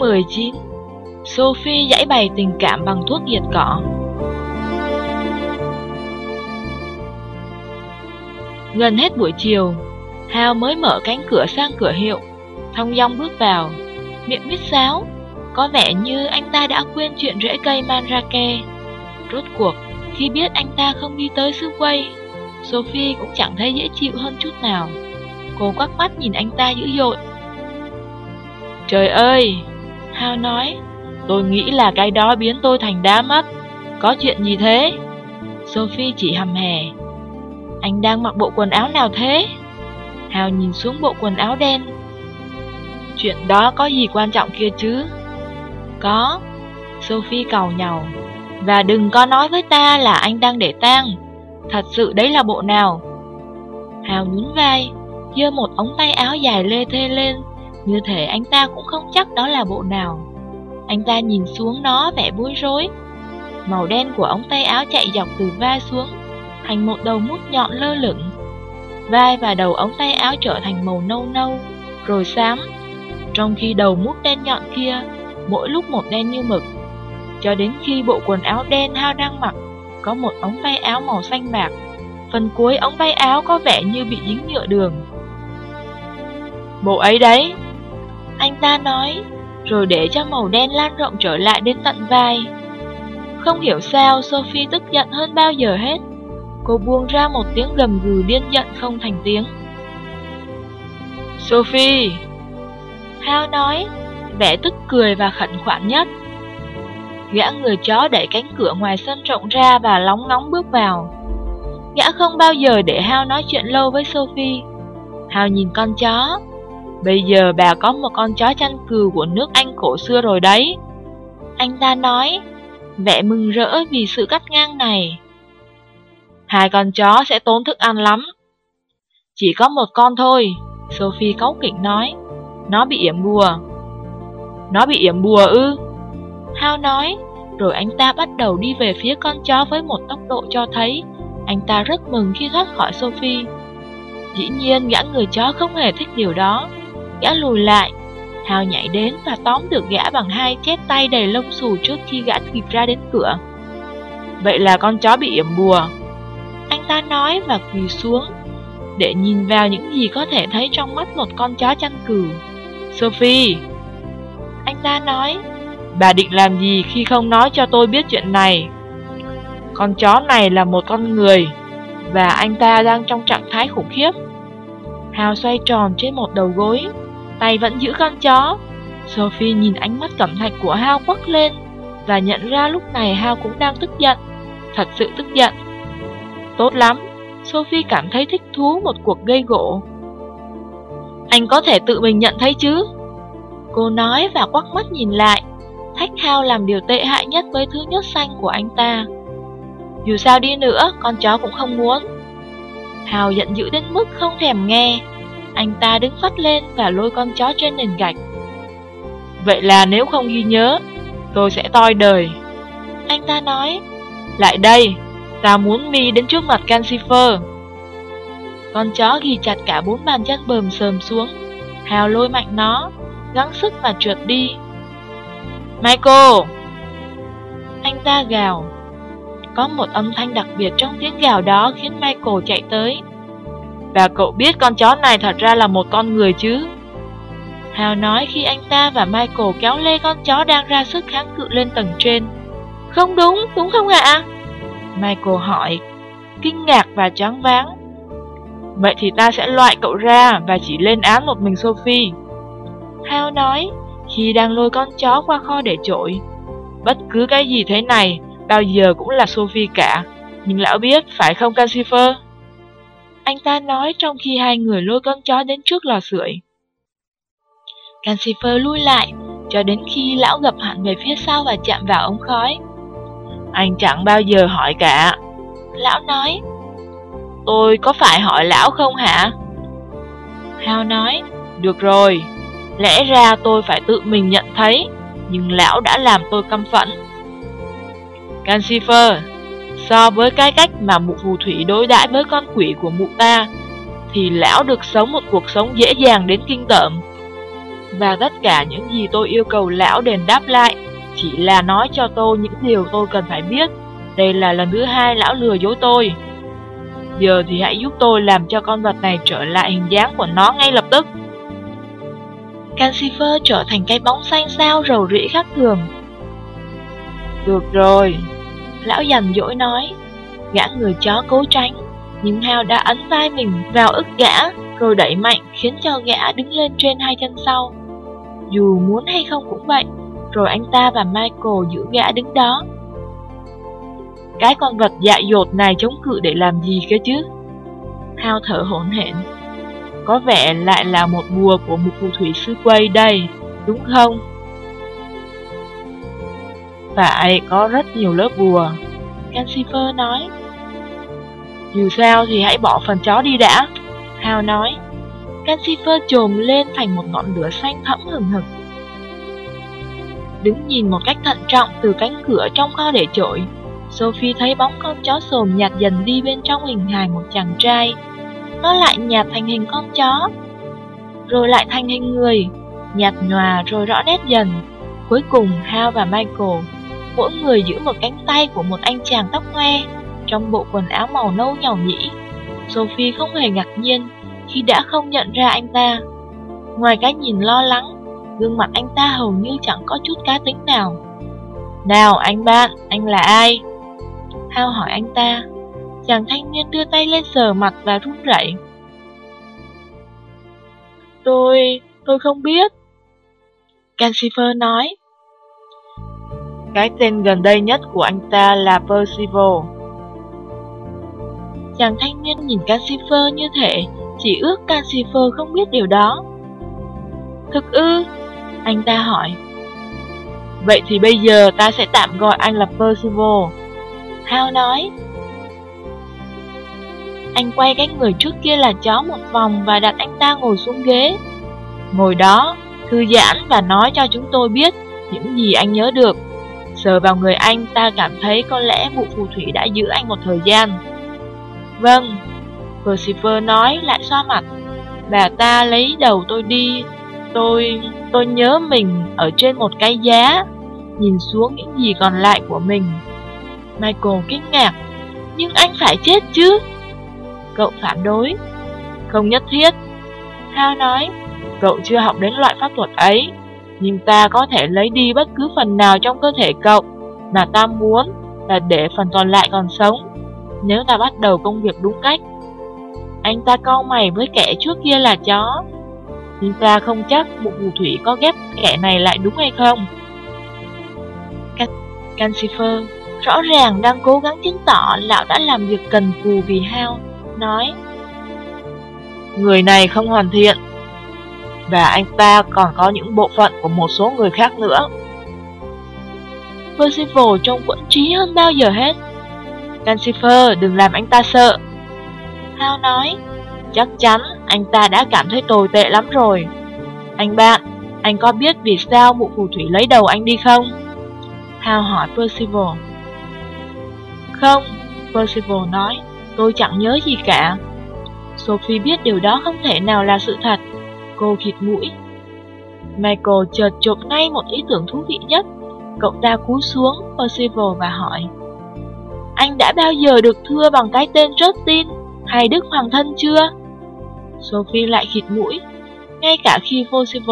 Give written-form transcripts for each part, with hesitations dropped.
19. Sophie giãi bày tình cảm bằng thuốc diệt cỏ. Gần hết buổi chiều, Hal mới mở cánh cửa sang cửa hiệu, thong dong bước vào, miệng huýt sáo. Có vẻ như anh ta đã quên chuyện rễ cây mandrake. Rốt cuộc, khi biết anh ta không đi tới xứ quay, Sophie cũng chẳng thấy dễ chịu hơn chút nào. Cô quắc mắt nhìn anh ta dữ dội. Trời ơi, Hal nói, tôi nghĩ là cái đó biến tôi thành đá mất. Có chuyện gì thế? Sophie chỉ hầm hè. Anh đang mặc bộ quần áo nào thế? Hal nhìn xuống bộ quần áo đen. Chuyện đó có gì quan trọng kia chứ? Có, Sophie càu nhàu. Và đừng có nói với ta là anh đang để tang. Thật sự đấy là bộ nào? Hal nhún vai, giơ một ống tay áo dài lê thê lên, như thể anh ta cũng không chắc đó là bộ nào. Anh ta nhìn xuống nó vẻ bối rối. Màu đen của ống tay áo chạy dọc từ vai xuống, thành một đầu mút nhọn lơ lửng. Vai và đầu ống tay áo trở thành màu nâu nâu, rồi xám, trong khi đầu mút đen nhọn kia mỗi lúc một đen như mực. Cho đến khi bộ quần áo đen Hal đang mặc có một ống tay áo màu xanh bạc, phần cuối ống tay áo có vẻ như bị dính nhựa đường. Bộ ấy đấy, anh ta nói, rồi để cho màu đen lan rộng trở lại đến tận vai. Không hiểu sao Sophie tức giận hơn bao giờ hết. Cô buông ra một tiếng gầm gừ điên giận không thành tiếng. Sophie, Hal nói, vẻ tức cười và khẩn khoản nhất. Gã người chó đẩy cánh cửa ngoài sân rộng ra và lóng ngóng bước vào. Gã không bao giờ để Hal nói chuyện lâu với Sophie. Hal nhìn con chó. Bây giờ bà có một con chó chăn cừu của nước Anh cổ xưa rồi đấy, anh ta nói, vẻ mừng rỡ vì sự cắt ngang này. 2 con chó sẽ tốn thức ăn lắm. Chỉ có một con thôi, Sophie cáu kỉnh nói. Nó bị yểm bùa. Nó bị yểm bùa ư? Hal nói, rồi anh ta bắt đầu đi về phía con chó với một tốc độ cho thấy anh ta rất mừng khi thoát khỏi Sophie. Dĩ nhiên gã người chó không hề thích điều đó. Gã lùi lại. Hal nhảy đến và tóm được gã bằng 2 chét tay đầy lông xù trước khi gã kịp ra đến cửa. Vậy là con chó bị yểm bùa, anh ta nói và quỳ xuống để nhìn vào những gì có thể thấy trong mắt một con chó chăn cừu. Sophie, anh ta nói, bà định làm gì khi không nói cho tôi biết chuyện này? Con chó này là một con người, và anh ta đang trong trạng thái khủng khiếp. Hal xoay tròn trên một đầu gối, tay vẫn giữ con chó. Sophie nhìn ánh mắt cẩm thạch của Hal quắc lên và nhận ra lúc này Hal cũng đang tức giận, thật sự tức giận. Tốt lắm, Sophie cảm thấy thích thú một cuộc gây gổ. Anh có thể tự mình nhận thấy chứ? Cô nói và quắc mắt nhìn lại, thách Hal làm điều tệ hại nhất với thứ nhớt xanh của anh ta. Dù sao đi nữa, con chó cũng không muốn. Hal giận dữ đến mức không thèm nghe. Anh ta đứng phắt lên và lôi con chó trên nền gạch. Vậy là nếu không ghi nhớ, tôi sẽ toi đời, anh ta nói. Lại đây, ta muốn mi đến trước mặt Calcifer. Con chó ghi chặt cả 4 bàn chân bờm xờm xuống. Hal lôi mạnh nó, gắng sức mà trượt đi. Michael, anh ta gào. Có một âm thanh đặc biệt trong tiếng gào đó khiến Michael chạy tới. Và cậu biết con chó này thật ra là một con người chứ? Hal nói khi anh ta và Michael kéo lê con chó đang ra sức kháng cự lên tầng trên. Không đúng, đúng không ạ? Michael hỏi, kinh ngạc và choáng váng. Vậy thì ta sẽ loại cậu ra và chỉ lên án một mình Sophie, Hal nói khi đang lôi con chó qua kho để trội. Bất cứ cái gì thế này bao giờ cũng là Sophie cả. Nhưng lão biết, phải không Calcifer? Anh ta nói trong khi hai người lôi con chó đến trước lò sưởi. Calcifer lui lại cho đến khi lão gập hẳn về phía sau và chạm vào ống khói. Anh chẳng bao giờ hỏi cả, lão nói. Tôi có phải hỏi lão không hả? Hal nói, được rồi, lẽ ra tôi phải tự mình nhận thấy, nhưng lão đã làm tôi căm phẫn. Calcifer, so với cái cách mà mụ phù thủy đối đãi với con quỷ của mụ ta, thì lão được sống một cuộc sống dễ dàng đến kinh tởm. Và tất cả những gì tôi yêu cầu lão đền đáp lại chỉ là nói cho tôi những điều tôi cần phải biết. Đây là lần thứ 2 lão lừa dối tôi. Giờ thì hãy giúp tôi làm cho con vật này trở lại hình dáng của nó ngay lập tức. Calcifer trở thành cái bóng xanh xao rầu rĩ khác thường. Được rồi, lão dằn dỗi nói. Gã người chó cố tránh, nhưng Hao đã ấn vai mình vào ức gã, rồi đẩy mạnh khiến cho gã đứng lên trên hai chân sau. Dù muốn hay không cũng vậy, rồi anh ta và Michael giữ gã đứng đó. Cái con vật dại dột này chống cự để làm gì cơ chứ? Hao thở hổn hển. Có vẻ lại là một bùa của một phù thủy sư quay đây, đúng không? Phải, có rất nhiều lớp bùa, Calcifer nói. Dù sao thì hãy bỏ phần chó đi đã, Hao nói. Calcifer chồm lên thành một ngọn lửa xanh thẫm hừng hực. Đứng nhìn một cách thận trọng từ cánh cửa trong kho để chổi, Sophie thấy bóng con chó xồm nhạt dần đi bên trong hình hài một chàng trai. Nó lại nhạt thành hình con chó, rồi lại thành hình người, nhạt nhòa rồi rõ nét dần. Cuối cùng Hao và Michael, mỗi người giữ một cánh tay của một anh chàng tóc hoe, trong bộ quần áo màu nâu nhàu nhĩ. Sophie không hề ngạc nhiên khi đã không nhận ra anh ta. Ngoài cái nhìn lo lắng, gương mặt anh ta hầu như chẳng có chút cá tính nào. Nào anh bạn, anh là ai? Hao hỏi anh ta. Chàng thanh niên đưa tay lên sờ mặt và run rẩy. Tôi không biết, Calcifer nói. Cái tên gần đây nhất của anh ta là Percival. Chàng thanh niên nhìn Calcifer như thể chỉ ước Calcifer không biết điều đó. Thực ư? Anh ta hỏi. Vậy thì bây giờ ta sẽ tạm gọi anh là Percival, Hao nói. Anh quay cái người trước kia là chó một vòng và đặt anh ta ngồi xuống ghế. Ngồi đó, thư giãn và nói cho chúng tôi biết những gì anh nhớ được. Sờ vào người anh, ta cảm thấy có lẽ vụ phù thủy đã giữ anh một thời gian. Vâng, Percival nói lại xoa mặt. Bà ta lấy đầu tôi đi. Tôi nhớ mình ở trên một cái giá, nhìn xuống những gì còn lại của mình. Michael kinh ngạc. Nhưng anh phải chết chứ? Cậu phản đối. Không nhất thiết, Hao nói. Cậu chưa học đến loại pháp thuật ấy, nhưng ta có thể lấy đi bất cứ phần nào trong cơ thể cậu mà ta muốn, là để phần còn lại còn sống, nếu ta bắt đầu công việc đúng cách. Anh ta cau mày với kẻ trước kia là chó. Nhưng ta không chắc bộ phù thủy có ghép kẻ này lại đúng hay không. Calcifer rõ ràng đang cố gắng chứng tỏ lão đã làm việc cần cù vì Hao, nói. Người này không hoàn thiện, và anh ta còn có những bộ phận của một số người khác nữa. Percival trông quẫn trí hơn bao giờ hết. Calcifer, đừng làm anh ta sợ, Hao nói. Chắc chắn anh ta đã cảm thấy tồi tệ lắm rồi. Anh bạn, anh có biết vì sao mụ phù thủy lấy đầu anh đi không? Hao hỏi Percival. Không, Percival nói, tôi chẳng nhớ gì cả. Sophie biết điều đó không thể nào là sự thật. Cô khịt mũi. Michael chợt chộp ngay một ý tưởng thú vị nhất. Cậu ta cúi xuống Percival và hỏi. Anh đã bao giờ được thưa bằng cái tên Justin hay Đức Hoàng Thân chưa? Sophie lại khịt mũi. Ngay cả khi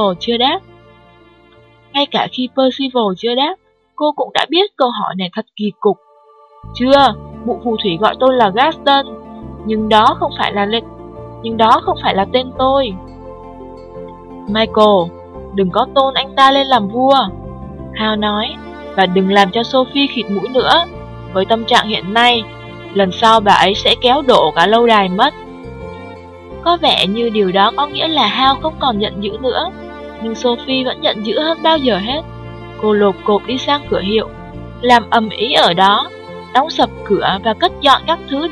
Percival chưa đáp, cô cũng đã biết câu hỏi này thật kỳ cục. Chưa, mụ phù thủy gọi tôi là Gaston, nhưng đó không phải là tên tôi. Michael, đừng có tôn anh ta lên làm vua, Hao nói, và đừng làm cho Sophie khịt mũi nữa. Với tâm trạng hiện nay, lần sau bà ấy sẽ kéo đổ cả lâu đài mất. Có vẻ như điều đó có nghĩa là Hao không còn giận dữ nữa, nhưng Sophie vẫn giận dữ hơn bao giờ hết. Cô lộp cộp đi sang cửa hiệu, làm ầm ĩ ở đó, đóng sập cửa và cất dọn các thứ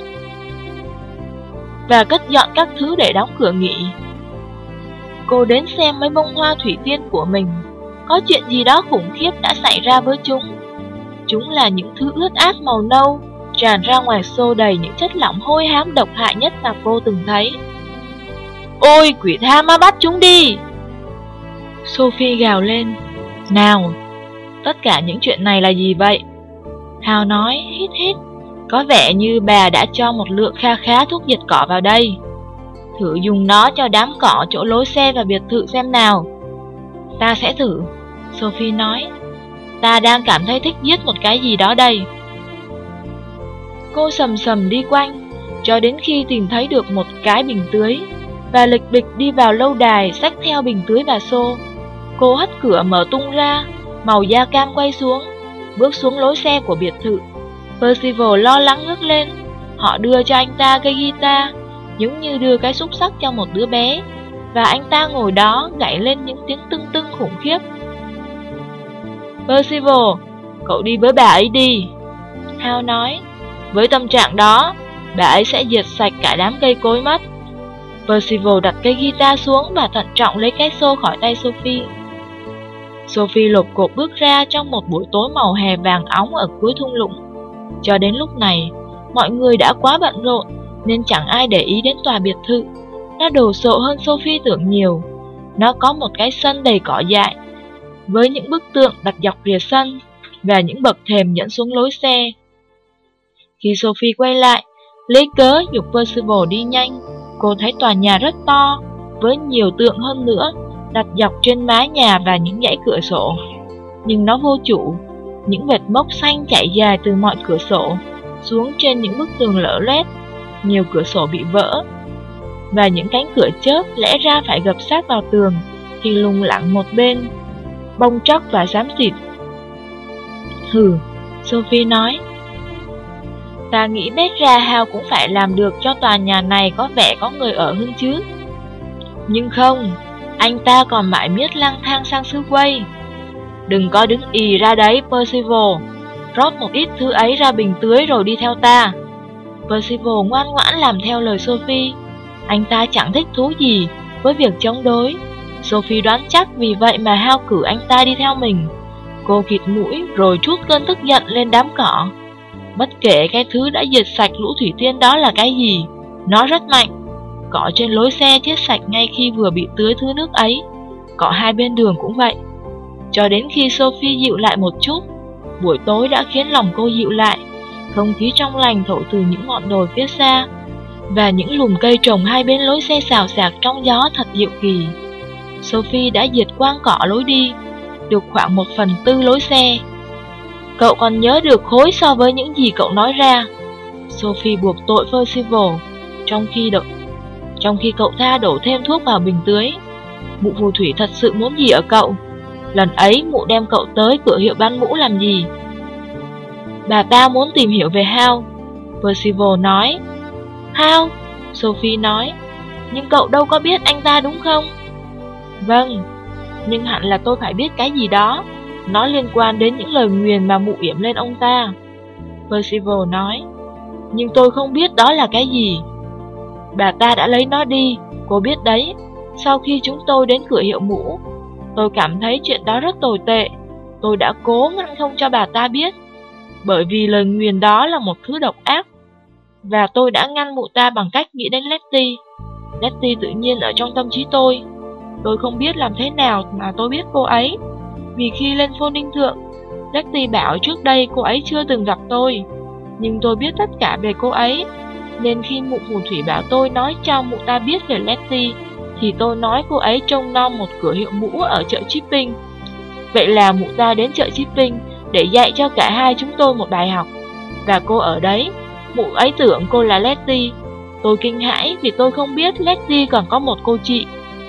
để đóng cửa nghỉ. Cô đến xem mấy bông hoa thủy tiên của mình. Có chuyện gì đó khủng khiếp đã xảy ra với chúng. Chúng là những thứ ướt át màu nâu, tràn ra ngoài xô đầy những chất lỏng hôi hám độc hại nhất mà cô từng thấy. Ôi, quỷ tha ma bắt chúng đi! Sophie gào lên. Nào, tất cả những chuyện này là gì vậy? Hal nói, hít hít. Có vẻ như bà đã cho một lượng kha khá thuốc diệt cỏ vào đây. Thử dùng nó cho đám cỏ chỗ lối xe và biệt thự xem nào. Ta sẽ thử, Sophie nói. Ta đang cảm thấy thích giết một cái gì đó đây. Cô sầm sầm đi quanh, cho đến khi tìm thấy được một cái bình tưới, và lịch bịch đi vào lâu đài xách theo bình tưới và xô. Cô hất cửa mở tung ra, màu da cam quay xuống, bước xuống lối xe của biệt thự. Percival lo lắng ngước lên. Họ đưa cho anh ta cây guitar, giống như đưa cái xúc xắc cho một đứa bé, và anh ta ngồi đó gảy lên những tiếng tưng tưng khủng khiếp. Percival, cậu đi với bà ấy đi, Hal nói. Với tâm trạng đó, bà ấy sẽ diệt sạch cả đám cây cối mất. Percival đặt cây guitar xuống và thận trọng lấy cái xô khỏi tay Sophie. Sophie lột cột bước ra trong một buổi tối màu hè vàng óng ở cuối thung lũng. Cho đến lúc này, mọi người đã quá bận rộn nên chẳng ai để ý đến tòa biệt thự. Nó đồ sộ hơn Sophie tưởng nhiều. Nó có một cái sân đầy cỏ dại, với những bức tượng đặt dọc rìa sân và những bậc thềm dẫn xuống lối xe. Khi Sophie quay lại, lấy cớ giục Percival đi nhanh, cô thấy tòa nhà rất to, với nhiều tượng hơn nữa, đặt dọc trên mái nhà và những dãy cửa sổ. Nhưng nó vô chủ, những vệt mốc xanh chạy dài từ mọi cửa sổ xuống trên những bức tường lở loét. Nhiều cửa sổ bị vỡ, và những cánh cửa chớp lẽ ra phải gập sát vào tường thì lùng lẳng một bên, bong tróc và xám xịt. Hừ, Sophie nói. Ta nghĩ bét ra Hal cũng phải làm được cho tòa nhà này có vẻ có người ở hơn chứ. Nhưng không, anh ta còn mãi miết lang thang sang xứ quay. Đừng có đứng ì ra đấy, Percival. Rót một ít thứ ấy ra bình tưới rồi đi theo ta. Percival ngoan ngoãn làm theo lời Sophie. Anh ta chẳng thích thú gì với việc chống đối. Sophie đoán chắc vì vậy mà Hal cử anh ta đi theo mình. Cô khịt mũi rồi trút cơn tức giận lên đám cỏ. Bất kể cái thứ đã diệt sạch lũ thủy tiên đó là cái gì, nó rất mạnh. Cỏ trên lối xe chết sạch ngay khi vừa bị tưới thứ nước ấy. Cỏ hai bên đường cũng vậy. Cho đến khi Sophie dịu lại một chút, buổi tối đã khiến lòng cô dịu lại. Không khí trong lành thổi từ những ngọn đồi phía xa, và những lùm cây trồng hai bên lối xe xào xạc trong gió thật dịu kỳ. Sophie đã diệt quang cỏ lối đi, được khoảng 1/4 lối xe. Cậu còn nhớ được khối so với những gì cậu nói ra, Sophie buộc tội Percival, trong khi cậu ta đổ thêm thuốc vào bình tưới. Mụ phù thủy thật sự muốn gì ở cậu? Lần ấy mụ đem cậu tới cửa hiệu bán mũ làm gì? Bà ta muốn tìm hiểu về Hal, Percival nói. Hal, Sophie nói. Nhưng cậu đâu có biết anh ta đúng không? Vâng, nhưng hẳn là tôi phải biết cái gì đó. Nó liên quan đến những lời nguyền mà mụ yểm lên ông ta, Percival nói. Nhưng tôi không biết đó là cái gì. Bà ta đã lấy nó đi, cô biết đấy. Sau khi chúng tôi đến cửa hiệu mũ, tôi cảm thấy chuyện đó rất tồi tệ. Tôi đã cố ngăn không cho bà ta biết, bởi vì lời nguyền đó là một thứ độc ác. Và tôi đã ngăn mụ ta bằng cách nghĩ đến Letty. Letty tự nhiên ở trong tâm trí tôi. Tôi không biết làm thế nào mà tôi biết cô ấy, vì khi lên phôn đinh thượng, Letty bảo trước đây cô ấy chưa từng gặp tôi. Nhưng tôi biết tất cả về cô ấy, nên khi mụ phù thủy bảo tôi nói cho mụ ta biết về Letty, thì tôi nói cô ấy trông nom một cửa hiệu mũ ở chợ Chipping. Vậy là mụ ta đến chợ Chipping để dạy cho cả hai chúng tôi một bài học. Và cô ở đấy, mụ ấy tưởng cô là Letty. Tôi kinh hãi vì tôi không biết Letty còn có một cô chị.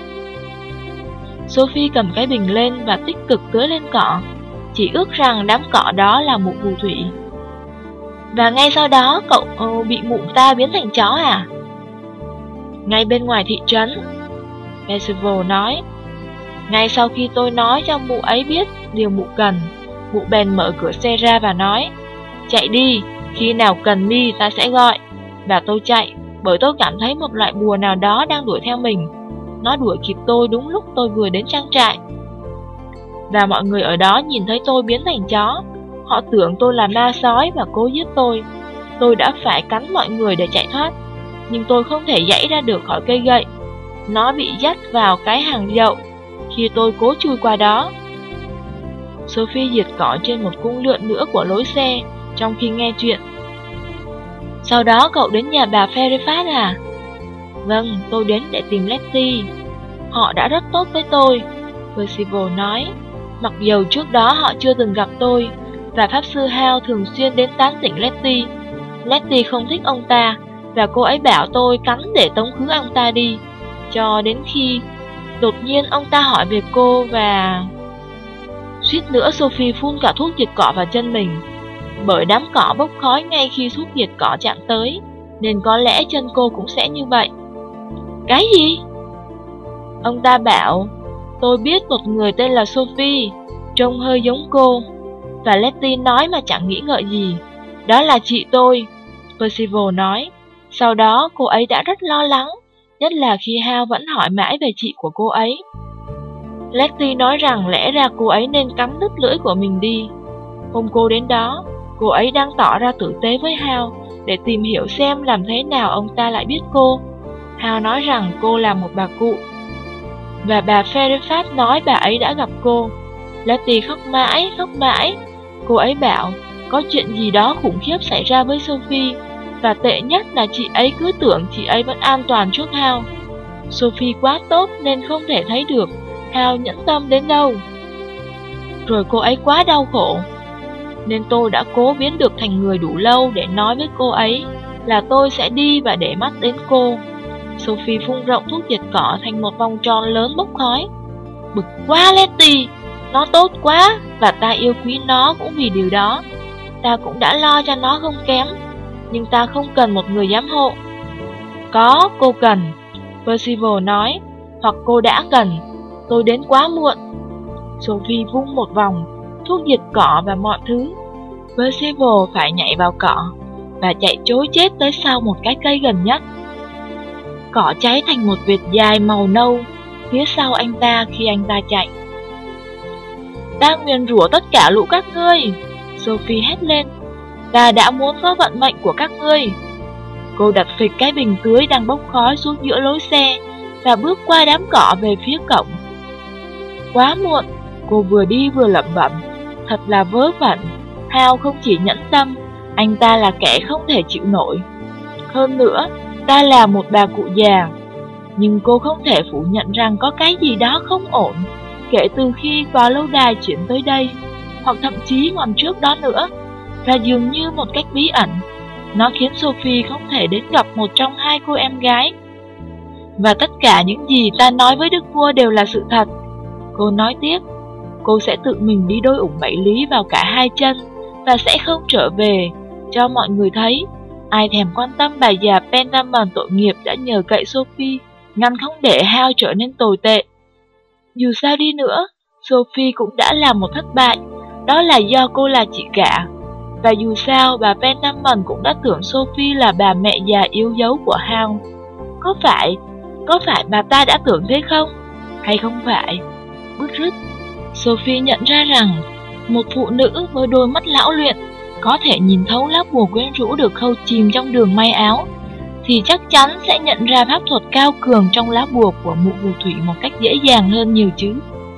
Sophie cầm cái bình lên và tích cực tưới lên cỏ, chỉ ước rằng đám cỏ đó là mụ phù thủy. Và ngay sau đó cậu bị mụ ta biến thành chó à? Ngay bên ngoài thị trấn, Percival nói. Ngay sau khi tôi nói cho mụ ấy biết điều mụ cần, mụ bèn mở cửa xe ra và nói, chạy đi, khi nào cần mi ta sẽ gọi. Và tôi chạy, bởi tôi cảm thấy một loại bùa nào đó đang đuổi theo mình. Nó đuổi kịp tôi đúng lúc tôi vừa đến trang trại. Và mọi người ở đó nhìn thấy tôi biến thành chó. Họ tưởng tôi là ma sói và cố giết tôi. Tôi đã phải cắn mọi người để chạy thoát, nhưng tôi không thể giãy ra được khỏi cây gậy. Nó bị dắt vào cái hàng dậu, khi tôi cố chui qua đó. Sophie giật cỏ trên một cung lượn nữa của lối xe trong khi nghe chuyện. Sau đó cậu đến nhà bà Fairfax à? Vâng, tôi đến để tìm Letty. Họ đã rất tốt với tôi, Percival nói, mặc dầu trước đó họ chưa từng gặp tôi, và pháp sư Hal thường xuyên đến tán tỉnh Letty. Letty không thích ông ta, và cô ấy bảo tôi cắn để tống khứ ông ta đi, cho đến khi đột nhiên ông ta hỏi về cô và... Suýt nữa Sophie phun cả thuốc diệt cỏ vào chân mình. Bởi đám cỏ bốc khói ngay khi thuốc diệt cỏ chạm tới, nên có lẽ chân cô cũng sẽ như vậy. Cái gì? Ông ta bảo, tôi biết một người tên là Sophie, trông hơi giống cô. Và Letty nói mà chẳng nghĩ ngợi gì. Đó là chị tôi, Percival nói. Sau đó cô ấy đã rất lo lắng, nhất là khi Hal vẫn hỏi mãi về chị của cô ấy. Letty nói rằng lẽ ra cô ấy nên cắn đứt lưỡi của mình đi. Hôm cô đến đó, cô ấy đang tỏ ra tử tế với Hal để tìm hiểu xem làm thế nào ông ta lại biết cô. Hal nói rằng cô là một bà cụ, và bà Fairfax nói bà ấy đã gặp cô. Letty khóc mãi. Cô ấy bảo có chuyện gì đó khủng khiếp xảy ra với Sophie, và tệ nhất là chị ấy cứ tưởng chị ấy vẫn an toàn trước Hal. Sophie quá tốt nên không thể thấy được Hal nhẫn tâm đến đâu. Rồi cô ấy quá đau khổ, nên tôi đã cố biến được thành người đủ lâu để nói với cô ấy là tôi sẽ đi và để mắt đến cô. Sophie phun rộng thuốc diệt cỏ thành một vòng tròn lớn bốc khói. Bực quá Letty, nó tốt quá, và ta yêu quý nó cũng vì điều đó. Ta cũng đã lo cho nó không kém, nhưng ta không cần một người giám hộ. Có, cô cần, Percival nói, hoặc cô đã cần, tôi đến quá muộn. Sophie vung một vòng, thuốc diệt cỏ và mọi thứ. Percival phải nhảy vào cỏ và chạy trối chết tới sau một cái cây gần nhất. Cỏ cháy thành một vệt dài màu nâu phía sau anh ta khi anh ta chạy. Ta nguyền rủa tất cả lũ các ngươi, Sophie hét lên. Ta đã muốn có vận mệnh của các ngươi. Cô đặt phịch cái bình tưới đang bốc khói xuống giữa lối xe và bước qua đám cỏ về phía cổng. Quá muộn, cô vừa đi vừa lẩm bẩm. Thật là vớ vẩn, Hal không chỉ nhẫn tâm, anh ta là kẻ không thể chịu nổi. Hơn nữa, ta là một bà cụ già. Nhưng cô không thể phủ nhận rằng có cái gì đó không ổn kể từ khi tòa lâu đài chuyển tới đây, hoặc thậm chí còn trước đó nữa. Và dường như một cách bí ẩn, nó khiến Sophie không thể đến gặp một trong hai cô em gái. Và tất cả những gì ta nói với đức vua đều là sự thật, cô nói tiếp. Cô sẽ tự mình đi đôi ủng bảy lý vào cả hai chân và sẽ không trở về cho mọi người thấy. Ai thèm quan tâm bà già Penniman tội nghiệp đã nhờ cậy Sophie ngăn không để Hal trở nên tồi tệ. Dù sao đi nữa, Sophie cũng đã là một thất bại, đó là do cô là chị cả. Và dù sao, bà Penniman cũng đã tưởng Sophie là bà mẹ già yếu dấu của Hal. Có phải bà ta đã tưởng thế không? Hay không phải? Bứt rứt, Sophie nhận ra rằng một phụ nữ với đôi mắt lão luyện có thể nhìn thấu lá bùa quyến rũ được khâu chìm trong đường may áo, thì chắc chắn sẽ nhận ra pháp thuật cao cường trong lá bùa của mụ phù thủy một cách dễ dàng hơn nhiều chứ.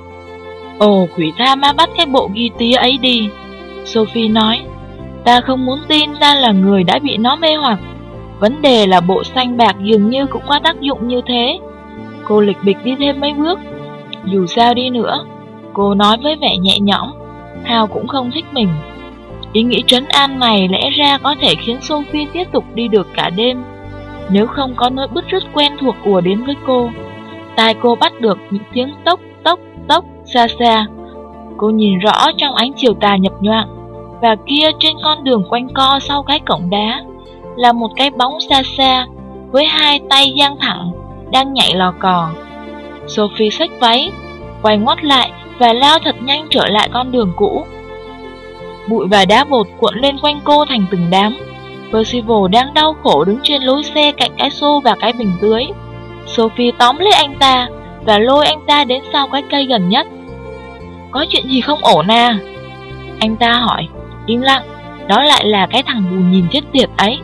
Ồ, quỷ tha ma bắt cái bộ ghi tía ấy đi, Sophie nói. Ta không muốn tin ta là người đã bị nó mê hoặc. Vấn đề là bộ xanh bạc dường như cũng có tác dụng như thế. Cô lịch bịch đi thêm mấy bước. Dù sao đi nữa, cô nói với vẻ nhẹ nhõm, Hal cũng không thích mình. Ý nghĩ trấn an này lẽ ra có thể khiến Sophie tiếp tục đi được cả đêm, nếu không có nỗi bứt rứt quen thuộc ùa đến với cô. Tai cô bắt được những tiếng tốc tốc tốc xa xa. Cô nhìn rõ trong ánh chiều tà nhập nhoạng, và kia trên con đường quanh co sau cái cổng đá là một cái bóng xa xa với hai tay dang thẳng đang nhảy lò cò. Sophie xách váy, quay ngoắt lại và lao thật nhanh trở lại con đường cũ. Bụi và đá vụn cuộn lên quanh cô thành từng đám. Percival đang đau khổ đứng trên lối xe cạnh cái xô và cái bình tưới. Sophie tóm lấy anh ta và lôi anh ta đến sau cái cây gần nhất. Có chuyện gì không ổn à? Anh ta hỏi. Im lặng, đó lại là cái thằng bù nhìn chết tiệt ấy.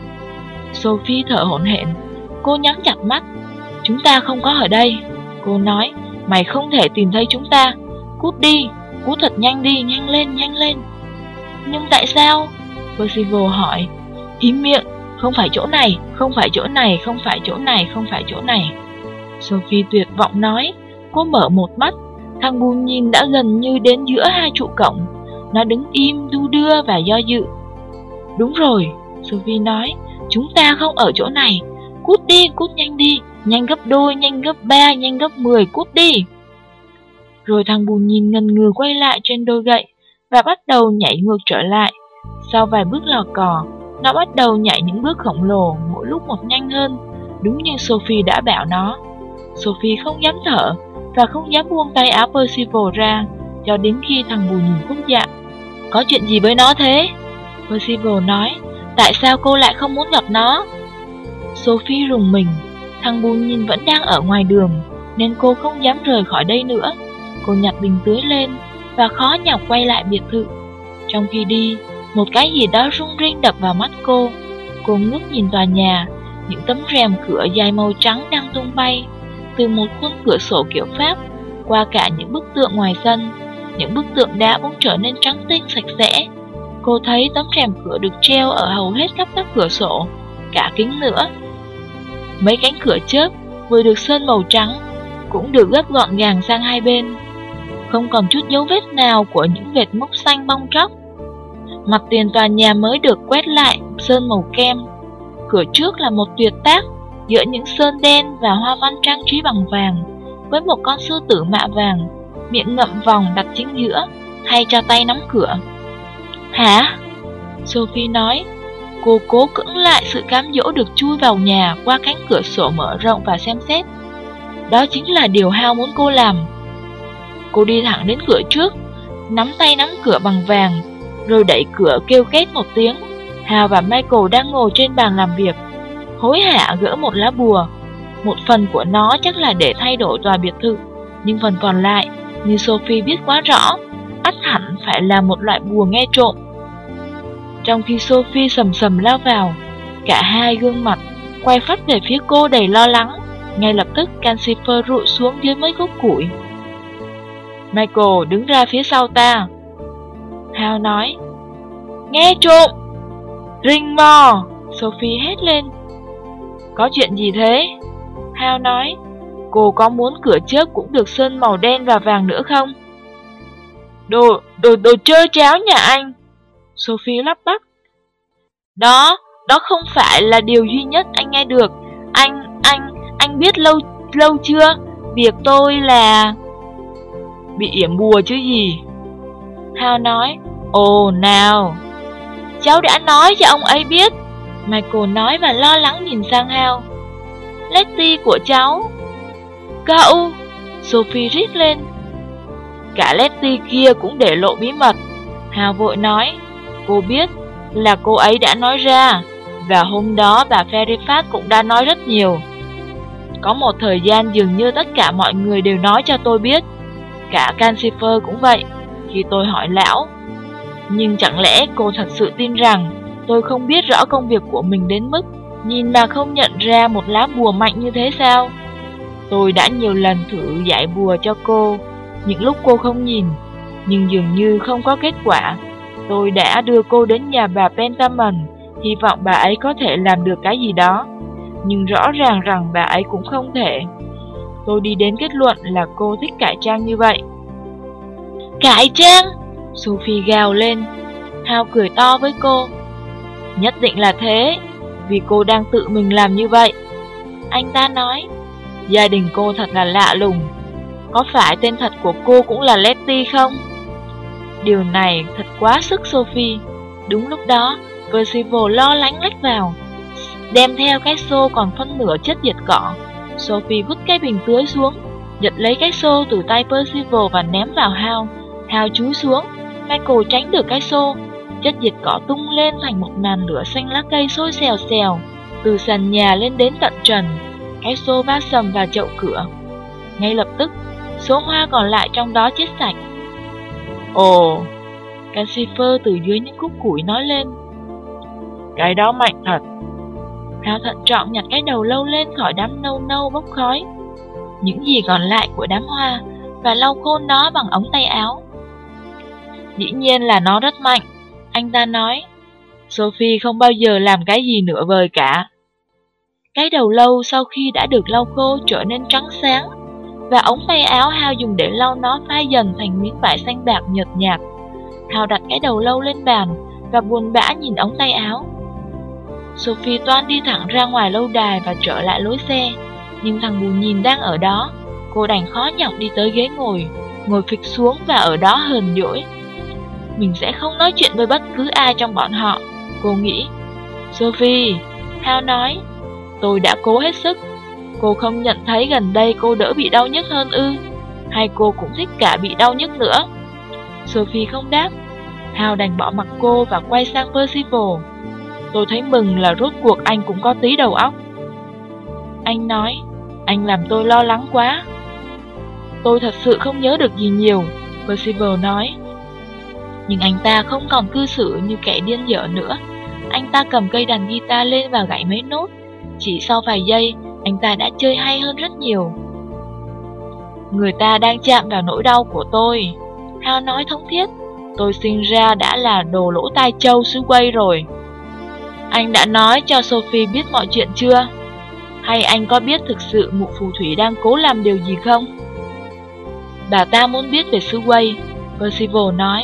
Sophie thở hổn hển. Cô nhắm chặt mắt. Chúng ta không có ở đây, cô nói, Mày không thể tìm thấy chúng ta. Cút đi, cút thật nhanh đi, nhanh lên, nhanh lên. Nhưng tại sao? Percival hỏi. Im miệng, không phải chỗ này, không phải chỗ này, không phải chỗ này, không phải chỗ này. Sophie tuyệt vọng nói. Cô mở một mắt, thằng bù nhìn đã gần như đến giữa hai trụ cổng. Nó đứng im, đu đưa và do dự. Đúng rồi, Sophie nói, chúng ta không ở chỗ này. Cút đi, cút nhanh đi, nhanh gấp đôi, nhanh gấp 3, nhanh gấp 10, cút đi. Rồi thằng bù nhìn ngần ngừ quay lại trên đôi gậy và bắt đầu nhảy ngược trở lại. Sau vài bước lò cò, nó bắt đầu nhảy những bước khổng lồ, mỗi lúc một nhanh hơn, đúng như Sophie đã bảo nó. Sophie không dám thở và không dám buông tay áo Percival ra cho đến khi thằng bù nhìn khuất dạng. Có chuyện gì với nó thế? Percival nói. Tại sao cô lại không muốn gặp nó? Sophie rùng mình. Thằng bù nhìn vẫn đang ở ngoài đường, nên cô không dám rời khỏi đây nữa. Cô nhặt bình tưới lên và khó nhọc quay lại biệt thự. Trong khi đi, một cái gì đó rung rinh đập vào mắt cô. Cô ngước nhìn tòa nhà, những tấm rèm cửa dài màu trắng đang tung bay từ một khuôn cửa sổ kiểu Pháp qua cả những bức tượng ngoài sân. Những bức tượng đá bỗng trở nên trắng tinh sạch sẽ. Cô thấy tấm rèm cửa được treo ở hầu hết khắp các cửa sổ, cả kính nữa. Mấy cánh cửa chớp vừa được sơn màu trắng cũng được gấp gọn gàng sang hai bên, không còn chút dấu vết nào của những vệt mốc xanh bong tróc. Mặt tiền tòa nhà mới được quét lại sơn màu kem. Cửa trước là một tuyệt tác giữa những sơn đen và hoa văn trang trí bằng vàng, với một con sư tử mạ vàng, miệng ngậm vòng đặt chính giữa, thay cho tay nắm cửa. Hả? Sophie nói. Cô cố cưỡng lại sự cám dỗ được chui vào nhà qua cánh cửa sổ mở rộng và xem xét. Đó chính là điều Hal muốn cô làm. Cô đi thẳng đến cửa trước, nắm tay nắm cửa bằng vàng, rồi đẩy cửa kêu két một tiếng. Hal và Michael đang ngồi trên bàn làm việc, hối hả gỡ một lá bùa. Một phần của nó chắc là để thay đổi tòa biệt thự, nhưng phần còn lại, như Sophie biết quá rõ, ắt hẳn phải là một loại bùa nghe trộm. Trong khi Sophie sầm sầm lao vào, cả hai gương mặt quay phát về phía cô đầy lo lắng. Ngay lập tức Calcifer rụi xuống dưới mấy gốc củi. Michael, đứng ra phía sau ta, Hal nói. Nghe trộm! Rình mò! Sophie hét lên. Có chuyện gì thế? Hal nói. Cô có muốn cửa chớp cũng được sơn màu đen và vàng nữa không? Đồ trơ cháo nhà anh, Sophie lắp bắp. Đó không phải là điều duy nhất anh nghe được. Anh biết lâu chưa? Việc tôi là... Bị yểm bùa chứ gì? Hal nói. Ồ nào, cháu đã nói cho ông ấy biết, Michael nói và lo lắng nhìn sang Hal. Letty của cháu. Cậu! Sophie rít lên. Cả Letty kia cũng để lộ bí mật, Hal vội nói. Cô biết là cô ấy đã nói ra, và hôm đó bà Fairfax cũng đã nói rất nhiều. Có một thời gian dường như tất cả mọi người đều nói cho tôi biết, cả Calcifer cũng vậy, khi tôi hỏi lão. Nhưng chẳng lẽ cô thật sự tin rằng tôi không biết rõ công việc của mình đến mức nhìn mà không nhận ra một lá bùa mạnh như thế sao? Tôi đã nhiều lần thử giải bùa cho cô, những lúc cô không nhìn, nhưng dường như không có kết quả. Tôi đã đưa cô đến nhà bà Pentamon, hy vọng bà ấy có thể làm được cái gì đó, nhưng rõ ràng rằng bà ấy cũng không thể. Tôi đi đến kết luận là cô thích cải trang như vậy. Cải trang? Sophie gào lên. Hal cười to với cô. Nhất định là thế, vì cô đang tự mình làm như vậy. Anh ta nói. Gia đình cô thật là lạ lùng. Có phải tên thật của cô cũng là Letty không? Điều này thật quá sức Sophie. Đúng lúc đó, Percival lo lắng lách vào, đem theo cái xô còn phân nửa chất diệt cỏ. Sophie vứt cái bình tưới xuống, giật lấy cái xô từ tay Percival và ném vào Hal. Hal chúi xuống, Michael tránh được cái xô. Chất diệt cỏ tung lên thành một màn lửa xanh lá cây sôi xèo xèo, từ sàn nhà lên đến tận trần. Cái xô va sầm vào chậu cửa. Ngay lập tức, số hoa còn lại trong đó chết sạch. Ồ, Calcifer từ dưới những khúc củi nói lên. Cái đó mạnh thật. Hal thận trọng nhặt cái đầu lâu lên khỏi đám nâu nâu bốc khói. những gì còn lại của đám hoa và lau khô nó bằng ống tay áo. Dĩ nhiên là nó rất mạnh, anh ta nói. Sophie không bao giờ làm cái gì nửa vời cả. Cái đầu lâu sau khi đã được lau khô trở nên trắng sáng, và ống tay áo Hao dùng để lau nó phai dần thành miếng vải xanh bạc nhợt nhạt. Hao đặt cái đầu lâu lên bàn và buồn bã nhìn ống tay áo. Sophie toan đi thẳng ra ngoài lâu đài và trở lại lối xe, nhưng thằng bù nhìn đang ở đó. Cô đành khó nhọc đi tới ghế ngồi phịch xuống và ở đó hờn dỗi. Mình sẽ không nói chuyện với bất cứ ai trong bọn họ, cô nghĩ. Sophie, Hao nói, tôi đã cố hết sức. Cô không nhận thấy gần đây cô đỡ bị đau nhức hơn ư? Hay cô cũng thích cả bị đau nhức nữa? Sophie không đáp. Hao đành bỏ mặc cô và quay sang Percival. Tôi thấy mừng là rốt cuộc anh cũng có tí đầu óc. Anh nói, anh làm tôi lo lắng quá. Tôi thật sự không nhớ được gì nhiều, Percival nói. Nhưng anh ta không còn cư xử như kẻ điên dở nữa. Anh ta cầm cây đàn guitar lên và gảy mấy nốt. Chỉ sau vài giây, anh ta đã chơi hay hơn rất nhiều. Người ta đang chạm vào nỗi đau của tôi, Hao nói thống thiết. Tôi sinh ra đã là đồ lỗ tai trâu xứ quay rồi. Anh đã nói cho Sophie biết mọi chuyện chưa? Hay anh có biết thực sự mụ phù thủy đang cố làm điều gì không? Bà ta muốn biết về xứ quay, Percival nói.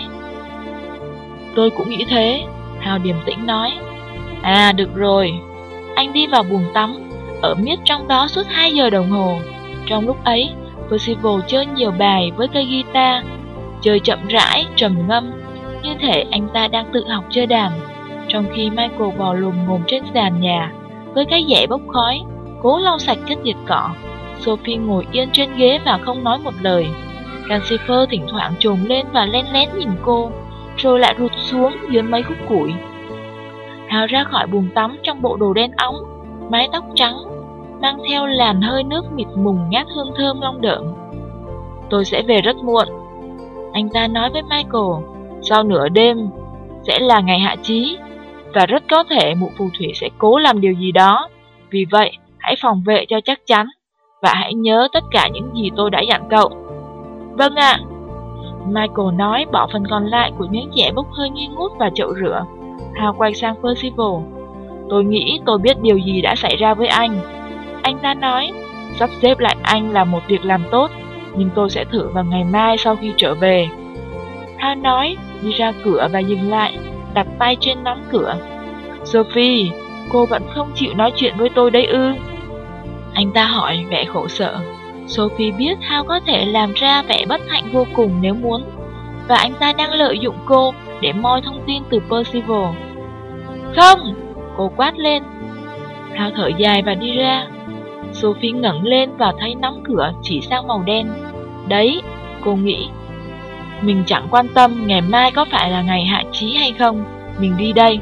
Tôi cũng nghĩ thế, Hao điềm tĩnh nói. À, được rồi. Anh đi vào buồng tắm, ở miết trong đó suốt 2 giờ đồng hồ. Trong lúc ấy, Percival chơi nhiều bài với cây guitar, chơi chậm rãi, trầm ngâm, như thể anh ta đang tự học chơi đàn. Trong khi Michael bò lồm ngồm trên sàn nhà, với cái dẻ bốc khói, cố lau sạch chất diệt cỏ. Sophie ngồi yên trên ghế và không nói một lời. Lucifer thỉnh thoảng trồm lên và len lén nhìn cô, rồi lại rụt xuống dưới mấy khúc củi. Hao ra khỏi buồng tắm trong bộ đồ đen óng, mái tóc trắng, mang theo làn hơi nước mịt mùng ngát hương thơm long đởm. Tôi sẽ về rất muộn, anh ta nói với Michael. Sau nửa đêm sẽ là ngày hạ chí, và rất có thể mụ phù thủy sẽ cố làm điều gì đó. Vì vậy, hãy phòng vệ cho chắc chắn, và hãy nhớ tất cả những gì tôi đã dặn cậu. Vâng ạ, Michael nói, bỏ phần còn lại của miếng dẻ bốc hơi nghi ngút vào chậu rửa. Hao quay sang Percival. Tôi nghĩ tôi biết điều gì đã xảy ra với anh. Anh ta nói, sắp xếp lại anh là một việc làm tốt, nhưng tôi sẽ thử vào ngày mai sau khi trở về. Hao nói, đi ra cửa và dừng lại, đặt tay trên nắm cửa. Sophie, cô vẫn không chịu nói chuyện với tôi đấy ư? Anh ta hỏi vẻ khổ sở. Sophie biết Hao có thể làm ra vẻ bất hạnh vô cùng nếu muốn, và anh ta đang lợi dụng cô để moi thông tin từ Percival. Không! Cô quát lên. Hao thở dài và đi ra. Sophie ngẩng lên và thấy nắm cửa chỉ sang màu đen. Đấy, cô nghĩ. Mình chẳng quan tâm ngày mai có phải là ngày hạ chí hay không. Mình đi đây.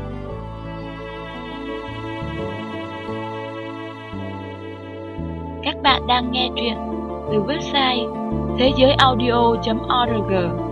Các bạn đang nghe truyện từ website thế giới audio.org.